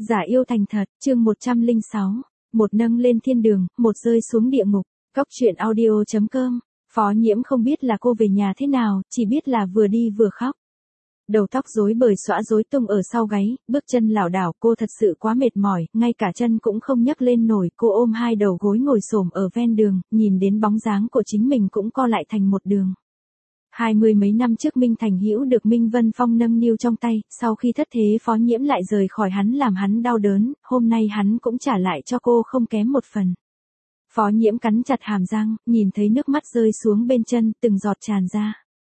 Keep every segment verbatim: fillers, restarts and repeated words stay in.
Giả yêu thành thật, chương một trăm lẻ sáu. Một nâng lên thiên đường, một rơi xuống địa ngục. Cốc truyện audio chấm com. Phó Nhiễm không biết là cô về nhà thế nào, chỉ biết là vừa đi vừa khóc. Đầu tóc rối bời xõa rối tung ở sau gáy, bước chân lảo đảo, cô thật sự quá mệt mỏi, ngay cả chân cũng không nhấc lên nổi, cô ôm hai đầu gối ngồi xổm ở ven đường, nhìn đến bóng dáng của chính mình cũng co lại thành một đường. Hai mươi mấy năm trước Minh Thành Hữu được Minh Vân Phong nâng niu trong tay, sau khi thất thế Phó Nhiễm lại rời khỏi hắn làm hắn đau đớn, hôm nay hắn cũng trả lại cho cô không kém một phần. Phó Nhiễm cắn chặt hàm răng, nhìn thấy nước mắt rơi xuống bên chân, từng giọt tràn ra.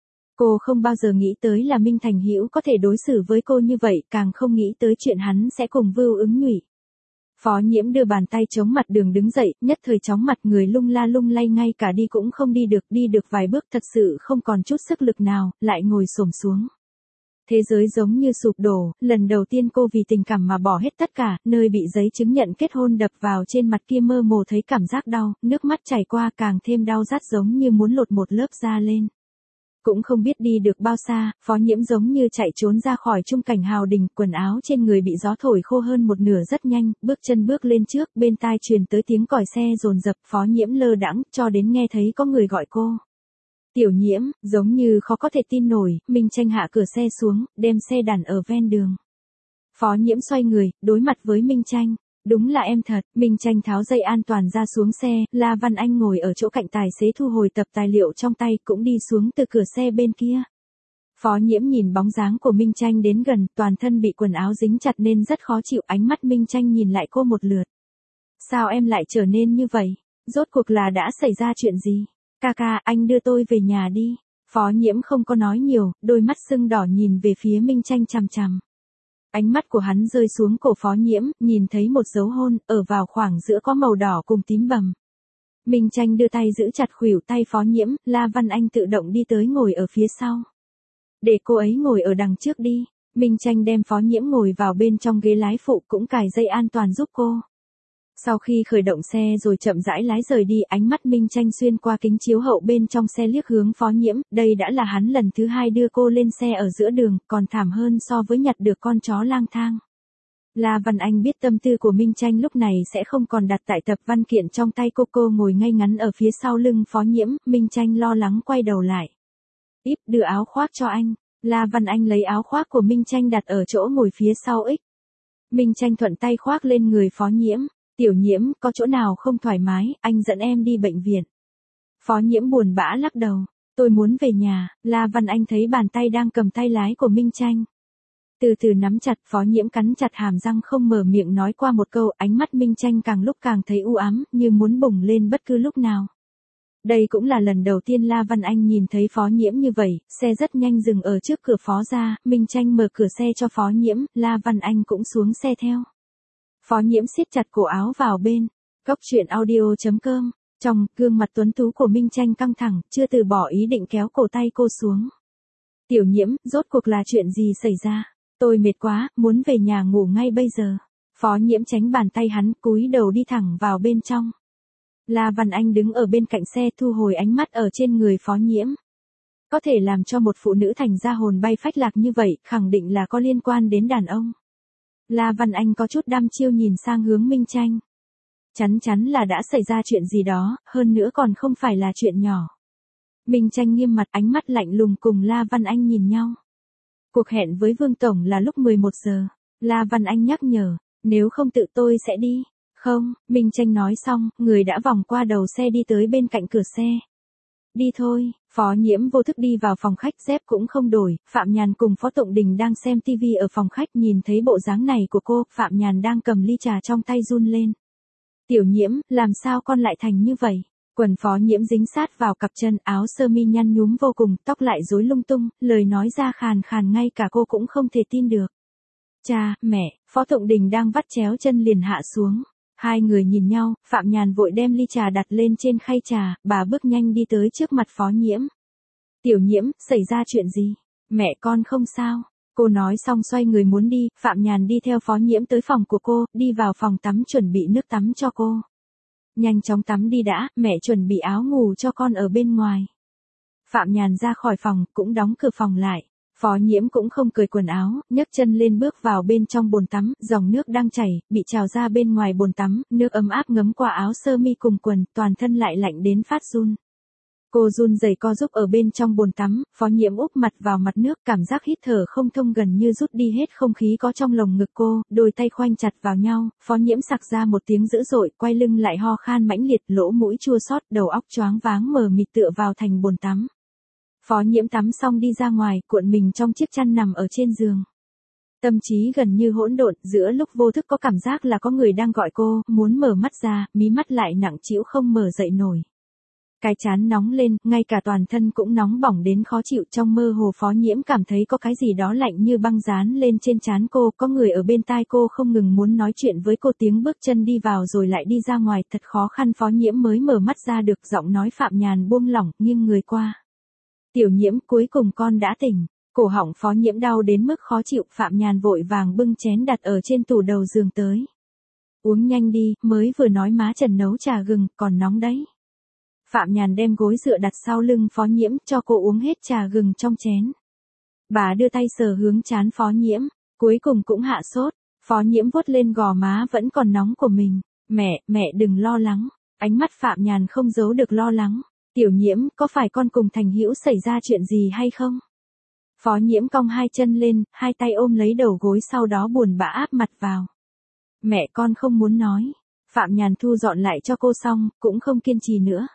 Cô không bao giờ nghĩ tới là Minh Thành Hữu có thể đối xử với cô như vậy, càng không nghĩ tới chuyện hắn sẽ cùng Vưu Ứng Nhụy. Phó Nhiễm đưa bàn tay chống mặt đường đứng dậy, nhất thời chóng mặt người lung la lung lay, ngay cả đi cũng không đi được, đi được vài bước thật sự không còn chút sức lực nào, lại ngồi xổm xuống. Thế giới giống như sụp đổ, lần đầu tiên cô vì tình cảm mà bỏ hết tất cả, nơi bị giấy chứng nhận kết hôn đập vào trên mặt kia mơ hồ thấy cảm giác đau, nước mắt chảy qua càng thêm đau rát giống như muốn lột một lớp da lên. Cũng không biết đi được bao xa, Phó Nhiễm giống như chạy trốn ra khỏi trung cảnh hào đình, quần áo trên người bị gió thổi khô hơn một nửa rất nhanh, bước chân bước lên trước, bên tai truyền tới tiếng còi xe dồn dập, Phó Nhiễm lơ đãng, cho đến nghe thấy có người gọi cô. Tiểu Nhiễm, giống như khó có thể tin nổi, Minh Tranh hạ cửa xe xuống, đem xe đàn ở ven đường. Phó Nhiễm xoay người, đối mặt với Minh Tranh. Đúng là em thật, Minh Tranh tháo dây an toàn ra xuống xe, La Văn Anh ngồi ở chỗ cạnh tài xế thu hồi tập tài liệu trong tay cũng đi xuống từ cửa xe bên kia. Phó Nhiễm nhìn bóng dáng của Minh Tranh đến gần, toàn thân bị quần áo dính chặt nên rất khó chịu, ánh mắt Minh Tranh nhìn lại cô một lượt. Sao em lại trở nên như vậy? Rốt cuộc là đã xảy ra chuyện gì? Ca ca, anh đưa tôi về nhà đi. Phó Nhiễm không có nói nhiều, đôi mắt sưng đỏ nhìn về phía Minh Tranh chằm chằm. Ánh mắt của hắn rơi xuống cổ Phó Nhiễm, nhìn thấy một dấu hôn, ở vào khoảng giữa có màu đỏ cùng tím bầm. Minh Tranh đưa tay giữ chặt khuỷu tay Phó Nhiễm, La Văn Anh tự động đi tới ngồi ở phía sau. Để cô ấy ngồi ở đằng trước đi. Minh Tranh đem Phó Nhiễm ngồi vào bên trong ghế lái phụ cũng cài dây an toàn giúp cô. Sau khi khởi động xe rồi chậm rãi lái rời đi, ánh mắt Minh Tranh xuyên qua kính chiếu hậu bên trong xe liếc hướng Phó Nhiễm, đây đã là hắn lần thứ hai đưa cô lên xe ở giữa đường, còn thảm hơn so với nhặt được con chó lang thang. La Văn Anh biết tâm tư của Minh Tranh lúc này sẽ không còn đặt tại tập văn kiện trong tay cô, cô ngồi ngay ngắn ở phía sau lưng Phó Nhiễm, Minh Tranh lo lắng quay đầu lại. Íp, đưa áo khoác cho anh. La Văn Anh lấy áo khoác của Minh Tranh đặt ở chỗ ngồi phía sau ích. Minh Tranh thuận tay khoác lên người Phó Nhiễm. Tiểu Nhiễm, có chỗ nào không thoải mái, anh dẫn em đi bệnh viện. Phó Nhiễm buồn bã lắc đầu. Tôi muốn về nhà. La Văn Anh thấy bàn tay đang cầm tay lái của Minh Tranh. Từ từ nắm chặt, Phó Nhiễm cắn chặt hàm răng không mở miệng nói qua một câu, ánh mắt Minh Tranh càng lúc càng thấy u ám, như muốn bùng lên bất cứ lúc nào. Đây cũng là lần đầu tiên La Văn Anh nhìn thấy Phó Nhiễm như vậy, xe rất nhanh dừng ở trước cửa Phó gia, Minh Tranh mở cửa xe cho Phó Nhiễm, La Văn Anh cũng xuống xe theo. Phó Nhiễm siết chặt cổ áo vào bên. Cốc truyện audio chấm com. Trong gương mặt tuấn tú của Minh Tranh căng thẳng, chưa từ bỏ ý định kéo cổ tay cô xuống. Tiểu Nhiễm, rốt cuộc là chuyện gì xảy ra? Tôi mệt quá, muốn về nhà ngủ ngay bây giờ. Phó Nhiễm tránh bàn tay hắn, cúi đầu đi thẳng vào bên trong. La Văn Anh đứng ở bên cạnh xe thu hồi ánh mắt ở trên người Phó Nhiễm. Có thể làm cho một phụ nữ thành ra hồn bay phách lạc như vậy, khẳng định là có liên quan đến đàn ông. La Văn Anh có chút đăm chiêu nhìn sang hướng Minh Tranh. Chắn chắn là đã xảy ra chuyện gì đó, hơn nữa còn không phải là chuyện nhỏ. Minh Tranh nghiêm mặt, ánh mắt lạnh lùng cùng La Văn Anh nhìn nhau. Cuộc hẹn với Vương Tổng là lúc mười một giờ. La Văn Anh nhắc nhở, nếu không tự tôi sẽ đi. Không, Minh Tranh nói xong, người đã vòng qua đầu xe đi tới bên cạnh cửa xe. Đi thôi. Phó Nhiễm vô thức đi vào phòng khách, dép cũng không đổi, Phạm Nhàn cùng Phó Tụng Đình đang xem tivi ở phòng khách, nhìn thấy bộ dáng này của cô, Phạm Nhàn đang cầm ly trà trong tay run lên. Tiểu Nhiễm, làm sao con lại thành như vậy? Quần Phó Nhiễm dính sát vào cặp chân, áo sơ mi nhăn nhúm vô cùng, tóc lại rối lung tung, lời nói ra khàn khàn ngay cả cô cũng không thể tin được. Cha, mẹ, Phó Tụng Đình đang vắt chéo chân liền hạ xuống. Hai người nhìn nhau, Phạm Nhàn vội đem ly trà đặt lên trên khay trà, bà bước nhanh đi tới trước mặt Phó Nhiễm. Tiểu Nhiễm, xảy ra chuyện gì? Mẹ con không sao. Cô nói xong xoay người muốn đi, Phạm Nhàn đi theo Phó Nhiễm tới phòng của cô, đi vào phòng tắm chuẩn bị nước tắm cho cô. Nhanh chóng tắm đi đã, mẹ chuẩn bị áo ngủ cho con ở bên ngoài. Phạm Nhàn ra khỏi phòng, cũng đóng cửa phòng lại. Phó Nhiễm cũng không cởi quần áo, nhấc chân lên bước vào bên trong bồn tắm, dòng nước đang chảy, bị trào ra bên ngoài bồn tắm, nước ấm áp ngấm qua áo sơ mi cùng quần, toàn thân lại lạnh đến phát run. Cô run rẩy co giúp ở bên trong bồn tắm, Phó Nhiễm úp mặt vào mặt nước, cảm giác hít thở không thông gần như rút đi hết không khí có trong lồng ngực cô, đôi tay khoanh chặt vào nhau, Phó Nhiễm sặc ra một tiếng dữ dội, quay lưng lại ho khan mãnh liệt, lỗ mũi chua xót, đầu óc choáng váng mờ mịt tựa vào thành bồn tắm. Phó Nhiễm tắm xong đi ra ngoài, cuộn mình trong chiếc chăn nằm ở trên giường. Tâm trí gần như hỗn độn, giữa lúc vô thức có cảm giác là có người đang gọi cô, muốn mở mắt ra, mí mắt lại nặng trĩu không mở dậy nổi. Cái trán nóng lên, ngay cả toàn thân cũng nóng bỏng đến khó chịu, trong mơ hồ Phó Nhiễm cảm thấy có cái gì đó lạnh như băng dán lên trên trán cô, có người ở bên tai cô không ngừng muốn nói chuyện với cô, tiếng bước chân đi vào rồi lại đi ra ngoài, thật khó khăn Phó Nhiễm mới mở mắt ra được, giọng nói Phạm Nhàn buông lỏng, nghiêng người qua. Tiểu Nhiễm, cuối cùng con đã tỉnh. Cổ họng Phó Nhiễm đau đến mức khó chịu, Phạm Nhàn vội vàng bưng chén đặt ở trên tủ đầu giường tới. Uống nhanh đi, mới vừa nói má Trần nấu trà gừng, còn nóng đấy. Phạm Nhàn đem gối dựa đặt sau lưng Phó Nhiễm, cho cô uống hết trà gừng trong chén. Bà đưa tay sờ hướng trán Phó Nhiễm, cuối cùng cũng hạ sốt. Phó Nhiễm vuốt lên gò má vẫn còn nóng của mình. Mẹ, mẹ đừng lo lắng. Ánh mắt Phạm Nhàn không giấu được lo lắng. Tiểu Nhiễm, có phải con cùng Thành Hữu xảy ra chuyện gì hay không? Phó Nhiễm cong hai chân lên, hai tay ôm lấy đầu gối, sau đó buồn bã áp mặt vào. Mẹ con không muốn nói. Phạm Nhàn thu dọn lại cho cô xong, cũng không kiên trì nữa.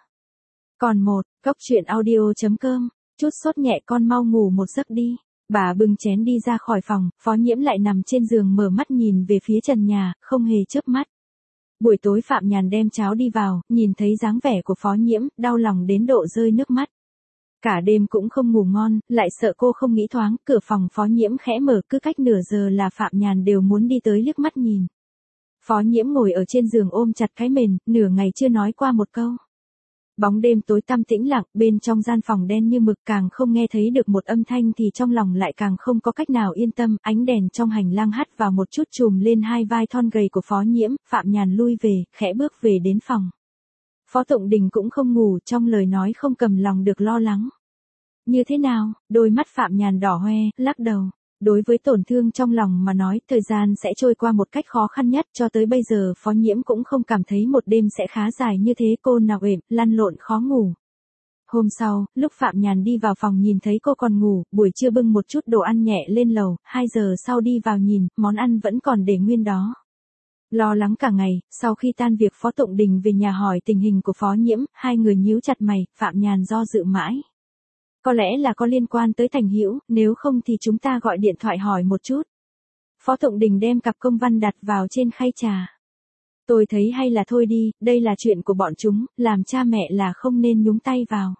Còn một, góc truyện audio chấm com, chút sốt nhẹ con mau ngủ một giấc đi. Bà bưng chén đi ra khỏi phòng, Phó Nhiễm lại nằm trên giường mở mắt nhìn về phía trần nhà, không hề chớp mắt. Buổi tối Phạm Nhàn đem cháo đi vào, nhìn thấy dáng vẻ của Phó Nhiễm, đau lòng đến độ rơi nước mắt. Cả đêm cũng không ngủ ngon, lại sợ cô không nghĩ thoáng, cửa phòng Phó Nhiễm khẽ mở, cứ cách nửa giờ là Phạm Nhàn đều muốn đi tới liếc mắt nhìn. Phó Nhiễm ngồi ở trên giường ôm chặt cái mền, nửa ngày chưa nói qua một câu. Bóng đêm tối tăm tĩnh lặng, bên trong gian phòng đen như mực, càng không nghe thấy được một âm thanh thì trong lòng lại càng không có cách nào yên tâm, ánh đèn trong hành lang hắt vào một chút chùm lên hai vai thon gầy của Phó Nhiễm, Phạm Nhàn lui về, khẽ bước về đến phòng. Phó Tụng Đình cũng không ngủ, trong lời nói không cầm lòng được lo lắng. Như thế nào? Đôi mắt Phạm Nhàn đỏ hoe, lắc đầu. Đối với tổn thương trong lòng mà nói, thời gian sẽ trôi qua một cách khó khăn nhất, cho tới bây giờ Phó Nhiễm cũng không cảm thấy một đêm sẽ khá dài như thế, cô nào uể, lăn lộn khó ngủ. Hôm sau, lúc Phạm Nhàn đi vào phòng nhìn thấy cô còn ngủ, buổi trưa bưng một chút đồ ăn nhẹ lên lầu, hai giờ sau đi vào nhìn, món ăn vẫn còn để nguyên đó. Lo lắng cả ngày, sau khi tan việc Phó Tụng Đình về nhà hỏi tình hình của Phó Nhiễm, hai người nhíu chặt mày, Phạm Nhàn do dự mãi. Có lẽ là có liên quan tới Thành Hữu, nếu không thì chúng ta gọi điện thoại hỏi một chút. Phó Tụng Đình đem cặp công văn đặt vào trên khay trà. Tôi thấy hay là thôi đi, đây là chuyện của bọn chúng, làm cha mẹ là không nên nhúng tay vào.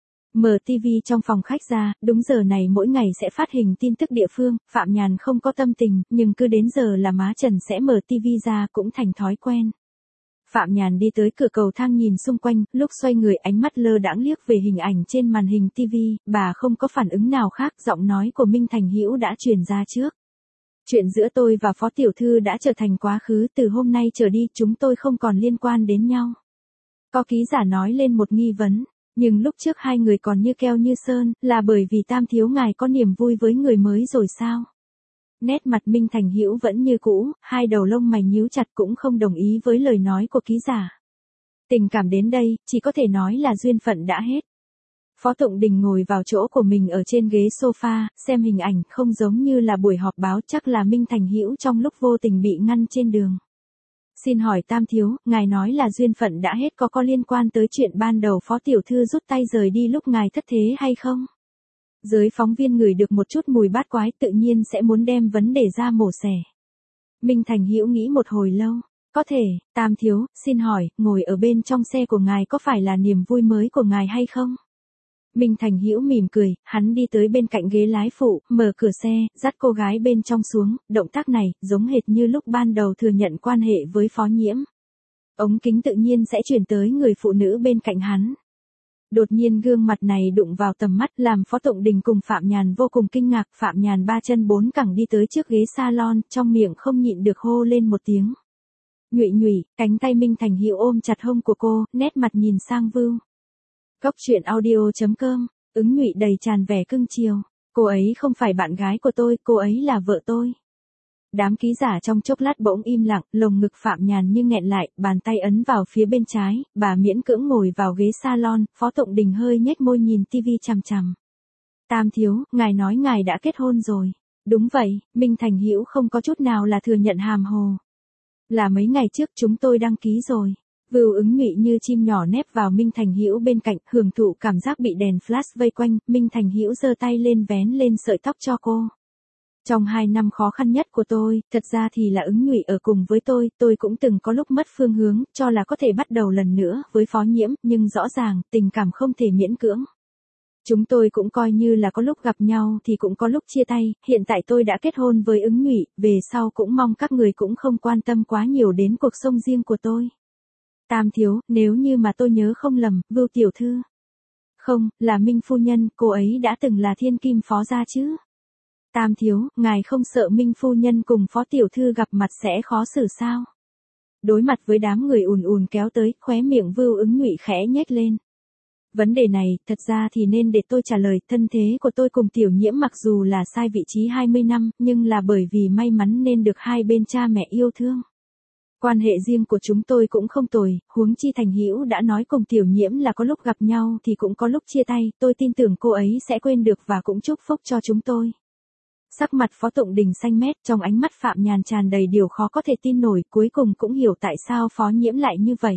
Mở tivi trong phòng khách ra, đúng giờ này mỗi ngày sẽ phát hình tin tức địa phương, Phạm Nhàn không có tâm tình, nhưng cứ đến giờ là má Trần sẽ mở tivi ra, cũng thành thói quen. Phạm Nhàn đi tới cửa cầu thang nhìn xung quanh, lúc xoay người ánh mắt lơ đãng liếc về hình ảnh trên màn hình tivi, bà không có phản ứng nào khác, giọng nói của Minh Thành Hữu đã truyền ra trước. Chuyện giữa tôi và Phó Tiểu Thư đã trở thành quá khứ, từ hôm nay trở đi chúng tôi không còn liên quan đến nhau. Có ký giả nói lên một nghi vấn, nhưng lúc trước hai người còn như keo như sơn, là bởi vì Tam Thiếu ngài có niềm vui với người mới rồi sao? Nét mặt Minh Thành Hữu vẫn như cũ, hai đầu lông mày nhíu chặt, cũng không đồng ý với lời nói của ký giả. Tình cảm đến đây, chỉ có thể nói là duyên phận đã hết. Phó Tụng Đình ngồi vào chỗ của mình ở trên ghế sofa, xem hình ảnh, không giống như là buổi họp báo, chắc là Minh Thành Hữu trong lúc vô tình bị ngăn trên đường. Xin hỏi Tam Thiếu, ngài nói là duyên phận đã hết, có có liên quan tới chuyện ban đầu Phó Tiểu Thư rút tay rời đi lúc ngài thất thế hay không? Giới phóng viên ngửi được một chút mùi bát quái, tự nhiên sẽ muốn đem vấn đề ra mổ xẻ. Minh Thành Hữu nghĩ một hồi lâu. Có thể, Tam Thiếu, xin hỏi, ngồi ở bên trong xe của ngài có phải là niềm vui mới của ngài hay không? Minh Thành Hữu mỉm cười, hắn đi tới bên cạnh ghế lái phụ, mở cửa xe, dắt cô gái bên trong xuống, động tác này, giống hệt như lúc ban đầu thừa nhận quan hệ với Phó Nhiễm. Ống kính tự nhiên sẽ chuyển tới người phụ nữ bên cạnh hắn. Đột nhiên gương mặt này đụng vào tầm mắt, làm Phó Tụng Đình cùng Phạm Nhàn vô cùng kinh ngạc. Phạm Nhàn ba chân bốn cẳng đi tới trước ghế salon, trong miệng không nhịn được hô lên một tiếng. Nhụy nhụy, cánh tay Minh Thành Hữu ôm chặt hông của cô, nét mặt nhìn sang vưu. Góc truyện audio chấm com, ứng nhụy đầy tràn vẻ cưng chiều. Cô ấy không phải bạn gái của tôi, cô ấy là vợ tôi. Đám ký giả trong chốc lát bỗng im lặng, lồng ngực Phạm Nhàn như nghẹn lại, bàn tay ấn vào phía bên trái, bà miễn cưỡng ngồi vào ghế salon, Phó Tụng Đình hơi nhếch môi nhìn tivi chằm chằm. Tam thiếu, ngài nói ngài đã kết hôn rồi. Đúng vậy, Minh Thành Hữu không có chút nào là thừa nhận hàm hồ. Là mấy ngày trước chúng tôi đăng ký rồi. Vưu Ứng Nhụy như chim nhỏ nép vào Minh Thành Hữu bên cạnh, hưởng thụ cảm giác bị đèn flash vây quanh, Minh Thành Hữu giơ tay lên vén lên sợi tóc cho cô. Trong hai năm khó khăn nhất của tôi, thật ra thì là Ứng Nhụy ở cùng với tôi, tôi cũng từng có lúc mất phương hướng, cho là có thể bắt đầu lần nữa với Phó Nhiễm, nhưng rõ ràng, tình cảm không thể miễn cưỡng. Chúng tôi cũng coi như là có lúc gặp nhau thì cũng có lúc chia tay, hiện tại tôi đã kết hôn với Ứng Nhụy, về sau cũng mong các người cũng không quan tâm quá nhiều đến cuộc sống riêng của tôi. Tam thiếu, nếu như mà tôi nhớ không lầm, Vưu tiểu thư. Không, là Minh phu nhân, cô ấy đã từng là thiên kim phó gia chứ. Tam thiếu, ngài không sợ Minh phu nhân cùng phó tiểu thư gặp mặt sẽ khó xử sao? Đối mặt với đám người ùn ùn kéo tới, khóe miệng Vưu Ứng Nhụy khẽ nhếch lên. Vấn đề này, thật ra thì nên để tôi trả lời, thân thế của tôi cùng Tiểu Nhiễm mặc dù là sai vị trí hai mươi năm, nhưng là bởi vì may mắn nên được hai bên cha mẹ yêu thương. Quan hệ riêng của chúng tôi cũng không tồi, huống chi Thành Hữu đã nói cùng Tiểu Nhiễm là có lúc gặp nhau thì cũng có lúc chia tay, tôi tin tưởng cô ấy sẽ quên được và cũng chúc phúc cho chúng tôi. Sắc mặt Phó Tụng Đình xanh mét, trong ánh mắt Phạm Nhàn tràn đầy điều khó có thể tin nổi, cuối cùng cũng hiểu tại sao Phó Nhiễm lại như vậy.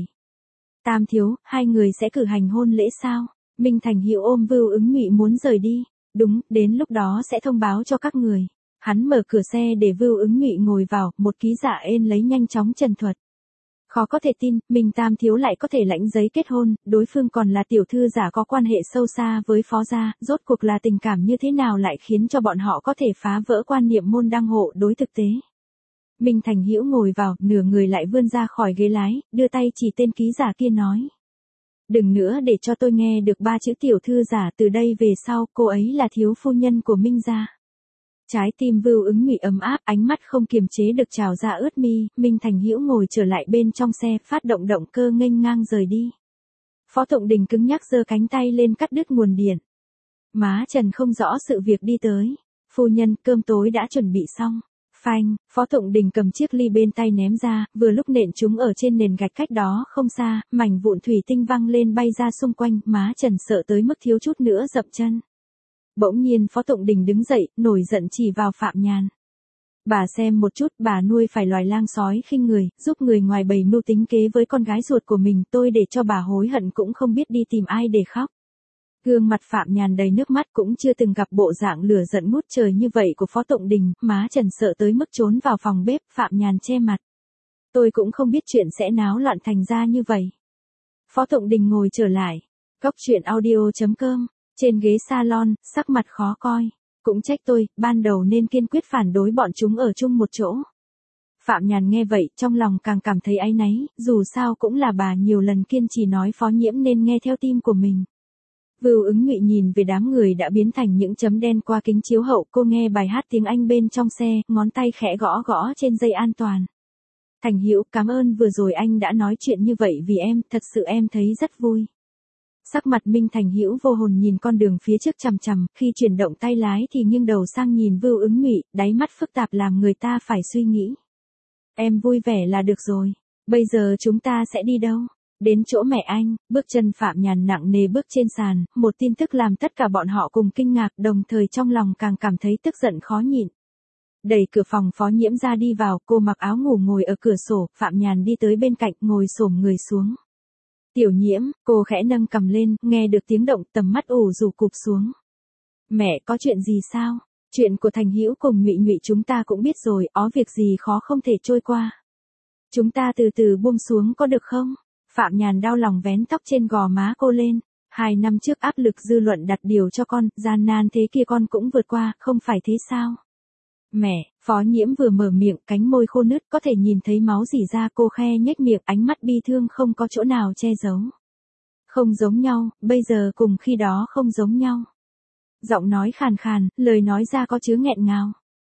Tam thiếu, hai người sẽ cử hành hôn lễ sao? Minh Thành Hữu ôm Vưu Ứng Nhụy muốn rời đi. Đúng, đến lúc đó sẽ thông báo cho các người. Hắn mở cửa xe để Vưu Ứng Nhụy ngồi vào, một ký giả ên lấy nhanh chóng trần thuật. Khó có thể tin, mình Tam thiếu lại có thể lãnh giấy kết hôn, đối phương còn là tiểu thư giả có quan hệ sâu xa với phó gia, rốt cuộc là tình cảm như thế nào lại khiến cho bọn họ có thể phá vỡ quan niệm môn đăng hộ đối thực tế. Minh Thành Hữu ngồi vào, nửa người lại vươn ra khỏi ghế lái, đưa tay chỉ tên ký giả kia nói. Đừng nữa để cho tôi nghe được ba chữ tiểu thư giả, từ đây về sau, cô ấy là thiếu phu nhân của Minh gia. Trái tim Vưu Ứng Nhụy ấm áp, ánh mắt không kiềm chế được trào ra ướt mi, Minh Thành Hữu ngồi trở lại bên trong xe, phát động động cơ nghênh ngang rời đi. Phó Tụng Đình cứng nhắc giơ cánh tay lên cắt đứt nguồn điện. Má Trần không rõ sự việc đi tới. Phu nhân, cơm tối đã chuẩn bị xong. Phanh, Phó Tụng Đình cầm chiếc ly bên tay ném ra, vừa lúc nện chúng ở trên nền gạch cách đó không xa, mảnh vụn thủy tinh văng lên bay ra xung quanh, má Trần sợ tới mức thiếu chút nữa dậm chân. Bỗng nhiên Phó Tụng Đình đứng dậy, nổi giận chỉ vào Phạm Nhàn. Bà xem một chút, bà nuôi phải loài lang sói khinh người, giúp người ngoài bày mưu tính kế với con gái ruột của mình, tôi để cho bà hối hận cũng không biết đi tìm ai để khóc. Gương mặt Phạm Nhàn đầy nước mắt, cũng chưa từng gặp bộ dạng lửa giận ngút trời như vậy của Phó Tụng Đình, má Trần sợ tới mức trốn vào phòng bếp, Phạm Nhàn che mặt. Tôi cũng không biết chuyện sẽ náo loạn thành ra như vậy. Phó Tụng Đình ngồi trở lại. Cóc truyện audio chấm com. Trên ghế salon, sắc mặt khó coi. Cũng trách tôi, ban đầu nên kiên quyết phản đối bọn chúng ở chung một chỗ. Phạm Nhàn nghe vậy, trong lòng càng cảm thấy áy náy, dù sao cũng là bà nhiều lần kiên trì nói Phó Nhiễm nên nghe theo tim của mình. Vưu Ứng Nhụy nhìn về đám người đã biến thành những chấm đen qua kính chiếu hậu, cô nghe bài hát tiếng Anh bên trong xe, ngón tay khẽ gõ gõ trên dây an toàn. Thành Hữu, cảm ơn vừa rồi anh đã nói chuyện như vậy vì em, thật sự em thấy rất vui. Sắc mặt Minh Thành Hữu vô hồn nhìn con đường phía trước chằm chằm, khi chuyển động tay lái thì nghiêng đầu sang nhìn Vưu Ứng Nhụy, đáy mắt phức tạp làm người ta phải suy nghĩ. Em vui vẻ là được rồi, bây giờ chúng ta sẽ đi đâu? Đến chỗ mẹ anh. Bước chân Phạm Nhàn nặng nề bước trên sàn, một tin tức làm tất cả bọn họ cùng kinh ngạc, đồng thời trong lòng càng cảm thấy tức giận khó nhịn. Đẩy cửa phòng Phó Nhiễm ra đi vào, cô mặc áo ngủ ngồi ở cửa sổ, Phạm Nhàn đi tới bên cạnh, ngồi xổm người xuống. Tiểu Nhiễm, cô khẽ nâng cầm lên, nghe được tiếng động, tầm mắt ủ rũ cụp xuống. Mẹ, có chuyện gì sao? Chuyện của Thành Hữu cùng Nhụy Nhụy chúng ta cũng biết rồi, ó việc gì khó không thể trôi qua. Chúng ta từ từ buông xuống có được không? Phạm Nhàn đau lòng vén tóc trên gò má cô lên. Hai năm trước áp lực dư luận đặt điều cho con, gian nan thế kia con cũng vượt qua, không phải thế sao? Mẹ, Phó Nhiễm vừa mở miệng, cánh môi khô nứt, có thể nhìn thấy máu rỉ ra, cô khe nhếch miệng, ánh mắt bi thương không có chỗ nào che giấu. Không giống nhau, bây giờ cùng khi đó không giống nhau. Giọng nói khàn khàn, lời nói ra có chứa nghẹn ngào.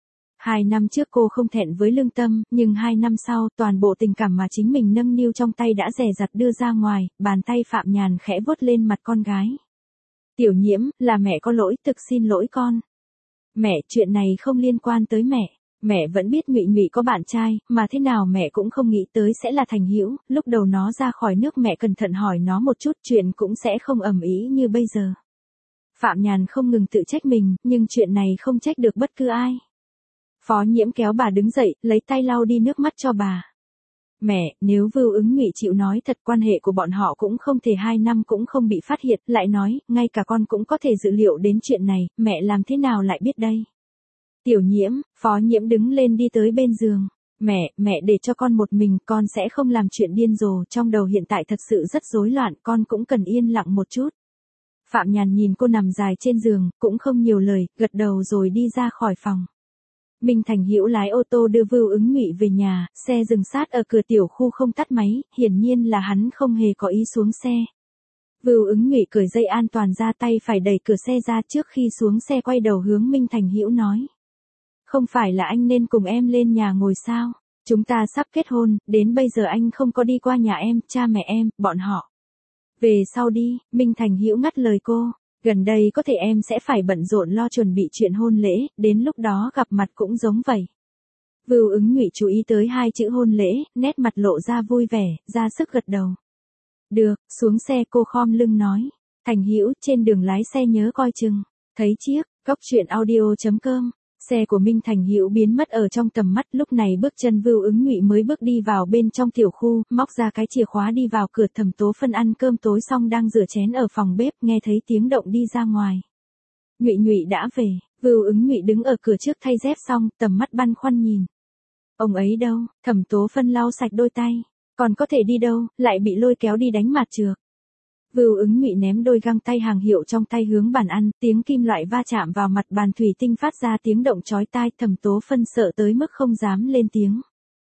Hai năm trước cô không thẹn với lương tâm, nhưng hai năm sau, toàn bộ tình cảm mà chính mình nâng niu trong tay đã dè dặt đưa ra ngoài, bàn tay Phạm Nhàn khẽ vuốt lên mặt con gái. Tiểu Nhiễm, là mẹ có lỗi, thực xin lỗi con. Mẹ, chuyện này không liên quan tới mẹ. Mẹ vẫn biết Ngụy Ngụy có bạn trai, mà thế nào mẹ cũng không nghĩ tới sẽ là Thành Hữu, lúc đầu nó ra khỏi nước mẹ cẩn thận hỏi nó một chút chuyện cũng sẽ không ầm ĩ như bây giờ. Phạm Nhàn không ngừng tự trách mình, nhưng chuyện này không trách được bất cứ ai. Phó Nhiễm kéo bà đứng dậy, lấy tay lau đi nước mắt cho bà. Mẹ, nếu Vưu Ứng Ngụy chịu nói thật quan hệ của bọn họ cũng không thể hai năm cũng không bị phát hiện, lại nói, ngay cả con cũng có thể dự liệu đến chuyện này, mẹ làm thế nào lại biết đây? Tiểu Nhiễm, Phó Nhiễm đứng lên đi tới bên giường. Mẹ, mẹ để cho con một mình, con sẽ không làm chuyện điên rồ, trong đầu hiện tại thật sự rất rối loạn, con cũng cần yên lặng một chút. Phạm Nhàn nhìn cô nằm dài trên giường, cũng không nhiều lời, gật đầu rồi đi ra khỏi phòng. Minh Thành Hữu lái ô tô đưa Vưu Ứng Ngụy về nhà, xe dừng sát ở cửa tiểu khu không tắt máy, hiển nhiên là hắn không hề có ý xuống xe. Vưu Ứng Ngụy cởi dây an toàn ra, tay phải đẩy cửa xe ra, trước khi xuống xe quay đầu hướng Minh Thành Hữu nói. Không phải là anh nên cùng em lên nhà ngồi sao? Chúng ta sắp kết hôn, đến bây giờ anh không có đi qua nhà em, cha mẹ em, bọn họ. Về sau đi, Minh Thành Hữu ngắt lời cô. Gần đây có thể em sẽ phải bận rộn lo chuẩn bị chuyện hôn lễ, đến lúc đó gặp mặt cũng giống vậy. Vưu Ứng Ngụy chú ý tới hai chữ hôn lễ, nét mặt lộ ra vui vẻ, ra sức gật đầu. Được, xuống xe cô khom lưng nói. Thành Hữu, trên đường lái xe nhớ coi chừng. Thấy chiếc, cóc truyện audio chấm com. Xe của Minh Thành Hữu biến mất ở trong tầm mắt, lúc này bước chân Vưu Ứng Ngụy mới bước đi vào bên trong tiểu khu, móc ra cái chìa khóa đi vào cửa. Thẩm Tố Phân ăn cơm tối xong đang rửa chén ở phòng bếp, nghe thấy tiếng động đi ra ngoài. Ngụy Ngụy đã về, Vưu Ứng Ngụy đứng ở cửa trước thay dép xong, tầm mắt băn khoăn nhìn. Ông ấy đâu? Thẩm Tố Phân lau sạch đôi tay. Còn có thể đi đâu, lại bị lôi kéo đi đánh mặt trược. Vưu Ứng Ngụy ném đôi găng tay hàng hiệu trong tay hướng bàn ăn, tiếng kim loại va chạm vào mặt bàn thủy tinh phát ra tiếng động chói tai. Thẩm Tố Phân sợ tới mức không dám lên tiếng.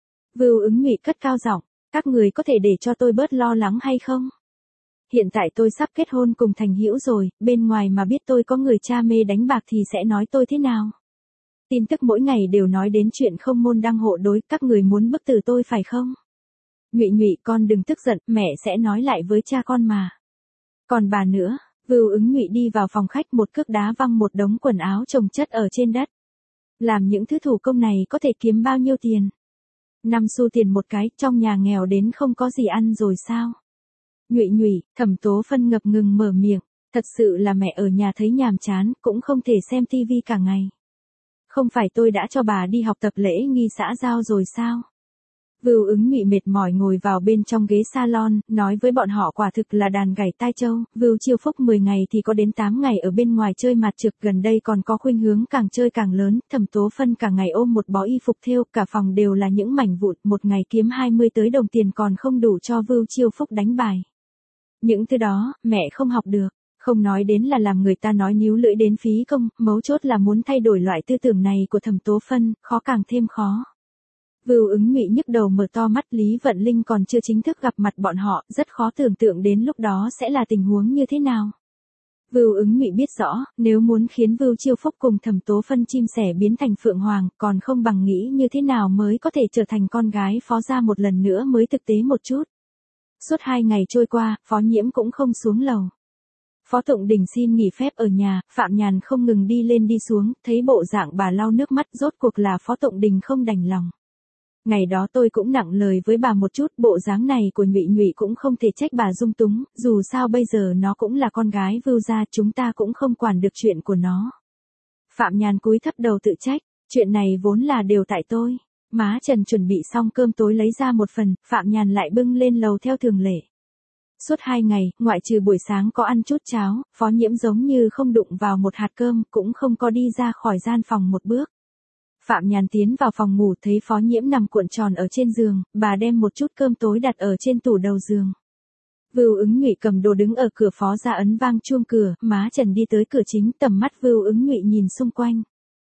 Vưu Ứng Ngụy cất cao giọng, các người có thể để cho tôi bớt lo lắng hay không? Hiện tại tôi sắp kết hôn cùng Thành Hữu rồi, bên ngoài mà biết tôi có người cha mê đánh bạc thì sẽ nói tôi thế nào? Tin tức mỗi ngày đều nói đến chuyện không môn đăng hộ đối, các người muốn bức tử tôi phải không? Ngụy Ngụy, con đừng tức giận, mẹ sẽ nói lại với cha con mà. Còn bà nữa, Vưu Ứng Ngụy đi vào phòng khách, một cước đá văng một đống quần áo chồng chất ở trên đất. Làm những thứ thủ công này có thể kiếm bao nhiêu tiền? Năm xu tiền một cái, trong nhà nghèo đến không có gì ăn rồi sao? Ngụy Ngụy, Thẩm Tố Phân ngập ngừng mở miệng, thật sự là mẹ ở nhà thấy nhàm chán, cũng không thể xem tivi cả ngày. Không phải tôi đã cho bà đi học tập lễ nghi xã giao rồi sao? Vưu Ứng Ngụy mệt mỏi ngồi vào bên trong ghế salon, nói với bọn họ quả thực là đàn gảy tai châu. Vưu Chiêu Phúc mười ngày thì có đến tám ngày ở bên ngoài chơi mặt trược, gần đây còn có khuynh hướng càng chơi càng lớn. Thẩm Tố Phân cả ngày ôm một bó y phục thêu, cả phòng đều là những mảnh vụn, một ngày kiếm hai mươi tới đồng tiền còn không đủ cho Vưu Chiêu Phúc đánh bài. Những thứ đó, mẹ không học được. Không nói đến là làm người ta nói níu lưỡi đến phí công, mấu chốt là muốn thay đổi loại tư tưởng này của Thẩm Tố Phân, khó càng thêm khó. Vưu Ứng Ngụy nhức đầu mở to mắt, Lý Vận Linh còn chưa chính thức gặp mặt bọn họ, rất khó tưởng tượng đến lúc đó sẽ là tình huống như thế nào. Vưu Ứng Ngụy biết rõ, nếu muốn khiến Vưu Chiêu Phúc cùng Thẩm Tố Phân chim sẻ biến thành phượng hoàng, còn không bằng nghĩ như thế nào mới có thể trở thành con gái phó gia một lần nữa mới thực tế một chút. Suốt hai ngày trôi qua, Phó Nhiễm cũng không xuống lầu. Phó Tụng Đình xin nghỉ phép ở nhà, Phạm Nhàn không ngừng đi lên đi xuống, thấy bộ dạng bà lau nước mắt, rốt cuộc là Phó Tụng Đình không đành lòng. Ngày đó tôi cũng nặng lời với bà một chút, bộ dáng này của Ngụy Ngụy cũng không thể trách bà dung túng, dù sao bây giờ nó cũng là con gái Vưu gia, chúng ta cũng không quản được chuyện của nó. Phạm Nhàn cúi thấp đầu tự trách, chuyện này vốn là đều tại tôi. Má Trần chuẩn bị xong cơm tối lấy ra một phần, Phạm Nhàn lại bưng lên lầu theo thường lệ. Suốt hai ngày, ngoại trừ buổi sáng có ăn chút cháo, Phó Nhiễm giống như không đụng vào một hạt cơm, cũng không có đi ra khỏi gian phòng một bước. Phạm Nhàn tiến vào phòng ngủ thấy Phó Nhiễm nằm cuộn tròn ở trên giường, bà đem một chút cơm tối đặt ở trên tủ đầu giường. Vưu Ứng Ngụy cầm đồ đứng ở cửa, Phó gia ấn vang chuông cửa, má Trần đi tới cửa chính, tầm mắt Vưu Ứng Ngụy nhìn xung quanh.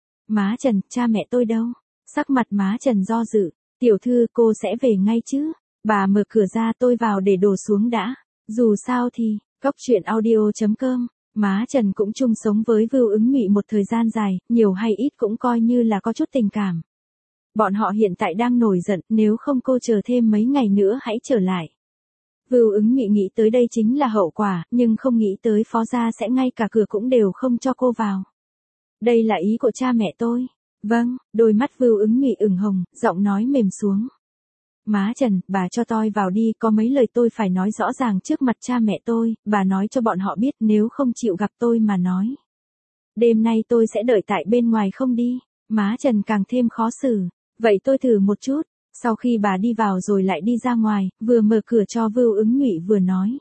Má Trần, cha mẹ tôi đâu? Sắc mặt má Trần do dự, tiểu thư cô sẽ về ngay chứ? Bà mở cửa ra, tôi vào để đồ xuống đã. Dù sao thì, cóc truyện audio chấm com. Má Trần cũng chung sống với Vưu Ứng Ngụy một thời gian dài, nhiều hay ít cũng coi như là có chút tình cảm. Bọn họ hiện tại đang nổi giận, nếu không cô chờ thêm mấy ngày nữa hãy trở lại. Vưu Ứng Ngụy nghĩ tới đây chính là hậu quả, nhưng không nghĩ tới Phó gia sẽ ngay cả cửa cũng đều không cho cô vào. Đây là ý của cha mẹ tôi. Vâng, đôi mắt Vưu Ứng Nhụy ửng hồng, giọng nói mềm xuống. Má Trần, bà cho tôi vào đi, có mấy lời tôi phải nói rõ ràng trước mặt cha mẹ tôi, bà nói cho bọn họ biết nếu không chịu gặp tôi mà nói. Đêm nay tôi sẽ đợi tại bên ngoài không đi. Má Trần càng thêm khó xử. Vậy tôi thử một chút. Sau khi bà đi vào rồi lại đi ra ngoài, vừa mở cửa cho Vưu Ứng Nhụy vừa nói.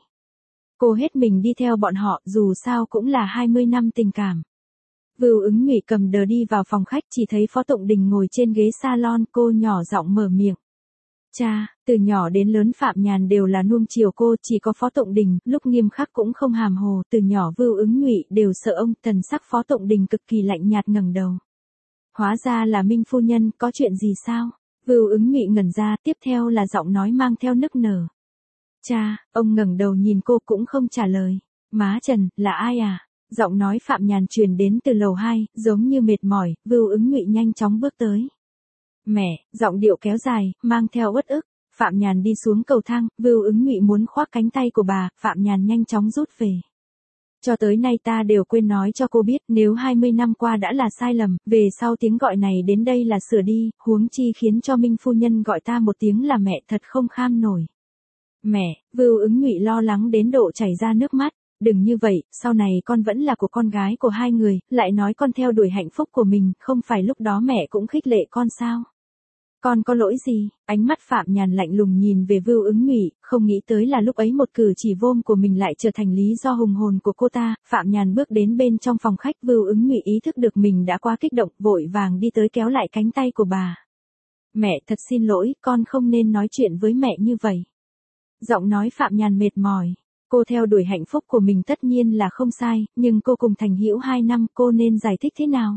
Cô hết mình đi theo bọn họ, dù sao cũng là hai mươi năm tình cảm. Vưu Ứng Nhụy cầm đờ đi vào phòng khách, chỉ thấy Phó Tụng Đình ngồi trên ghế salon, cô nhỏ giọng mở miệng. Cha, từ nhỏ đến lớn Phạm Nhàn đều là nuông chiều cô, chỉ có Phó Tụng Đình, lúc nghiêm khắc cũng không hàm hồ, từ nhỏ Vưu Ứng Nhụy đều sợ ông, thần sắc Phó Tụng Đình cực kỳ lạnh nhạt ngẩng đầu. Hóa ra là Minh phu nhân, có chuyện gì sao? Vưu Ứng Nhụy ngẩn ra, tiếp theo là giọng nói mang theo nức nở. Cha, ông ngẩng đầu nhìn cô cũng không trả lời. Má Trần, là ai à? Giọng nói Phạm Nhàn truyền đến từ lầu hai, giống như mệt mỏi, Vưu Ứng Nhụy nhanh chóng bước tới. Mẹ, giọng điệu kéo dài, mang theo uất ức. Phạm Nhàn đi xuống cầu thang, Vưu Ứng Nhụy muốn khoác cánh tay của bà, Phạm Nhàn nhanh chóng rút về. Cho tới nay ta đều quên nói cho cô biết, nếu hai mươi năm qua đã là sai lầm, về sau tiếng gọi này đến đây là sửa đi, huống chi khiến cho Minh phu nhân gọi ta một tiếng là mẹ, thật không kham nổi. Mẹ, Vưu Ứng Nhụy lo lắng đến độ chảy ra nước mắt. Đừng như vậy, sau này con vẫn là của con gái của hai người, lại nói con theo đuổi hạnh phúc của mình, không phải lúc đó mẹ cũng khích lệ con sao? Con có lỗi gì? Ánh mắt Phạm Nhàn lạnh lùng nhìn về Vưu Ứng Nhụy, không nghĩ tới là lúc ấy một cử chỉ vôm của mình lại trở thành lý do hùng hồn của cô ta. Phạm Nhàn bước đến bên trong phòng khách, Vưu Ứng Nhụy ý thức được mình đã quá kích động, vội vàng đi tới kéo lại cánh tay của bà. Mẹ, thật xin lỗi, con không nên nói chuyện với mẹ như vậy. Giọng nói Phạm Nhàn mệt mỏi. Cô theo đuổi hạnh phúc của mình tất nhiên là không sai, nhưng cô cùng Thành Hữu hai năm, cô nên giải thích thế nào?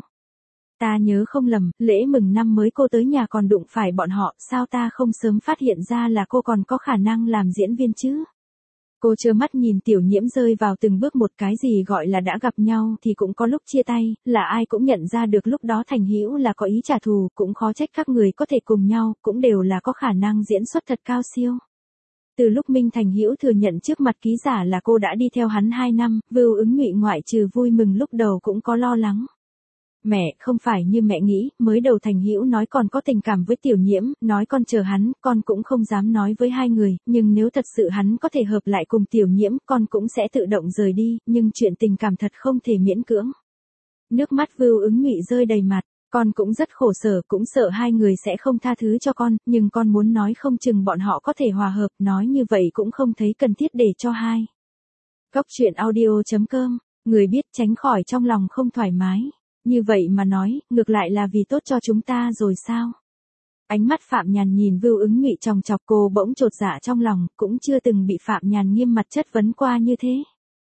Ta nhớ không lầm, lễ mừng năm mới cô tới nhà còn đụng phải bọn họ, sao ta không sớm phát hiện ra là cô còn có khả năng làm diễn viên chứ? Cô trơ mắt nhìn Tiểu Nhiễm rơi vào từng bước một, cái gì gọi là đã gặp nhau thì cũng có lúc chia tay, là ai cũng nhận ra được lúc đó Thành Hữu là có ý trả thù, cũng khó trách các người có thể cùng nhau, cũng đều là có khả năng diễn xuất thật cao siêu. Từ lúc Minh Thành Hữu thừa nhận trước mặt ký giả là cô đã đi theo hắn hai năm, Vưu Ứng Nhụy ngoại trừ vui mừng lúc đầu cũng có lo lắng. Mẹ, không phải như mẹ nghĩ, mới đầu Thành Hữu nói còn có tình cảm với Tiểu Nhiễm, nói con chờ hắn, con cũng không dám nói với hai người, nhưng nếu thật sự hắn có thể hợp lại cùng Tiểu Nhiễm, con cũng sẽ tự động rời đi, nhưng chuyện tình cảm thật không thể miễn cưỡng. Nước mắt Vưu Ứng Nhụy rơi đầy mặt. Con cũng rất khổ sở, cũng sợ hai người sẽ không tha thứ cho con, nhưng con muốn nói không chừng bọn họ có thể hòa hợp, nói như vậy cũng không thấy cần thiết để cho hai. Góc truyện audio chấm com, người biết tránh khỏi trong lòng không thoải mái. Như vậy mà nói, ngược lại là vì tốt cho chúng ta rồi sao? Ánh mắt Phạm Nhàn nhìn Vưu Ứng Nhụy chòng chọc, cô bỗng chột dạ trong lòng, cũng chưa từng bị Phạm Nhàn nghiêm mặt chất vấn qua như thế.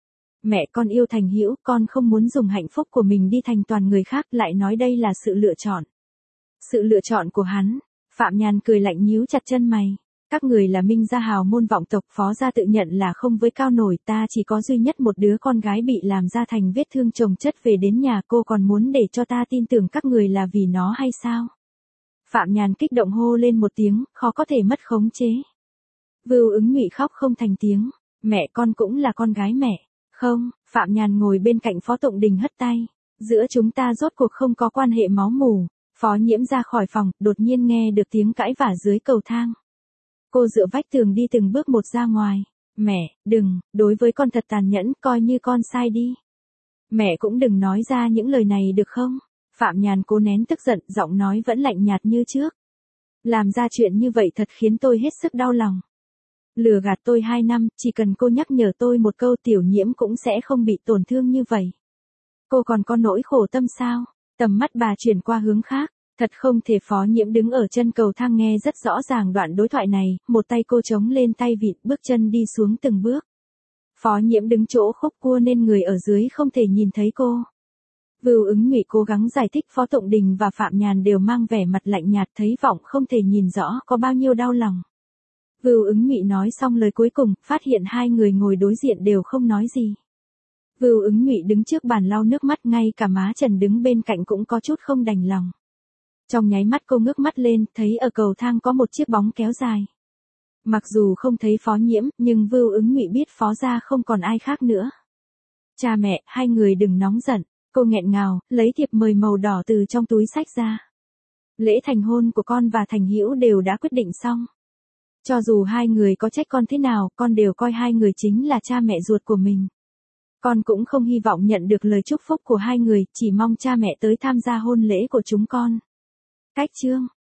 Mẹ, con yêu Thành Hữu, con không muốn dùng hạnh phúc của mình đi thành toàn người khác, lại nói đây là sự lựa chọn. Sự lựa chọn của hắn. Phạm Nhàn cười lạnh nhíu chặt chân mày. Các người là Minh gia hào môn vọng tộc, Phó gia tự nhận là không với cao nổi, ta chỉ có duy nhất một đứa con gái bị làm ra thành vết thương chồng chất về đến nhà, cô còn muốn để cho ta tin tưởng các người là vì nó hay sao? Phạm Nhàn kích động hô lên một tiếng, khó có thể mất khống chế. Vưu Ứng Nhụy khóc không thành tiếng. Mẹ, con cũng là con gái mẹ. Không, Phạm Nhàn ngồi bên cạnh Phó Tụng Đình hất tay. Giữa chúng ta rốt cuộc không có quan hệ máu mủ. Phó Nhiễm ra khỏi phòng, đột nhiên nghe được tiếng cãi vả dưới cầu thang. Cô dựa vách tường đi từng bước một ra ngoài. Mẹ, đừng, đối với con thật tàn nhẫn, coi như con sai đi. Mẹ cũng đừng nói ra những lời này được không? Phạm Nhàn cố nén tức giận, giọng nói vẫn lạnh nhạt như trước. Làm ra chuyện như vậy thật khiến tôi hết sức đau lòng. Lừa gạt tôi hai năm, chỉ cần cô nhắc nhở tôi một câu, Tiểu Nhiễm cũng sẽ không bị tổn thương như vậy. Cô còn có nỗi khổ tâm sao? Tầm mắt bà chuyển qua hướng khác. Thật không thể. Phó Nhiễm đứng ở chân cầu thang nghe rất rõ ràng đoạn đối thoại này, một tay cô chống lên tay vịn, bước chân đi xuống từng bước. Phó Nhiễm đứng chỗ khúc cua nên người ở dưới không thể nhìn thấy cô. Vưu Ứng Nhụy cố gắng giải thích, Phó Tụng Đình và Phạm Nhàn đều mang vẻ mặt lạnh nhạt, thấy vọng không thể nhìn rõ có bao nhiêu đau lòng. Vưu Ứng Nhụy nói xong lời cuối cùng, phát hiện hai người ngồi đối diện đều không nói gì. Vưu Ứng Nhụy đứng trước bàn lau nước mắt, ngay cả má Trần đứng bên cạnh cũng có chút không đành lòng. Trong nháy mắt cô ngước mắt lên, thấy ở cầu thang có một chiếc bóng kéo dài. Mặc dù không thấy Phó Nhiễm, nhưng Vưu Ứng Nhụy biết Phó gia không còn ai khác nữa. Cha mẹ, hai người đừng nóng giận. Cô nghẹn ngào, lấy thiệp mời màu đỏ từ trong túi xách ra. Lễ thành hôn của con và Thành Hữu đều đã quyết định xong. Cho dù hai người có trách con thế nào, con đều coi hai người chính là cha mẹ ruột của mình. Con cũng không hy vọng nhận được lời chúc phúc của hai người, chỉ mong cha mẹ tới tham gia hôn lễ của chúng con. Cách chương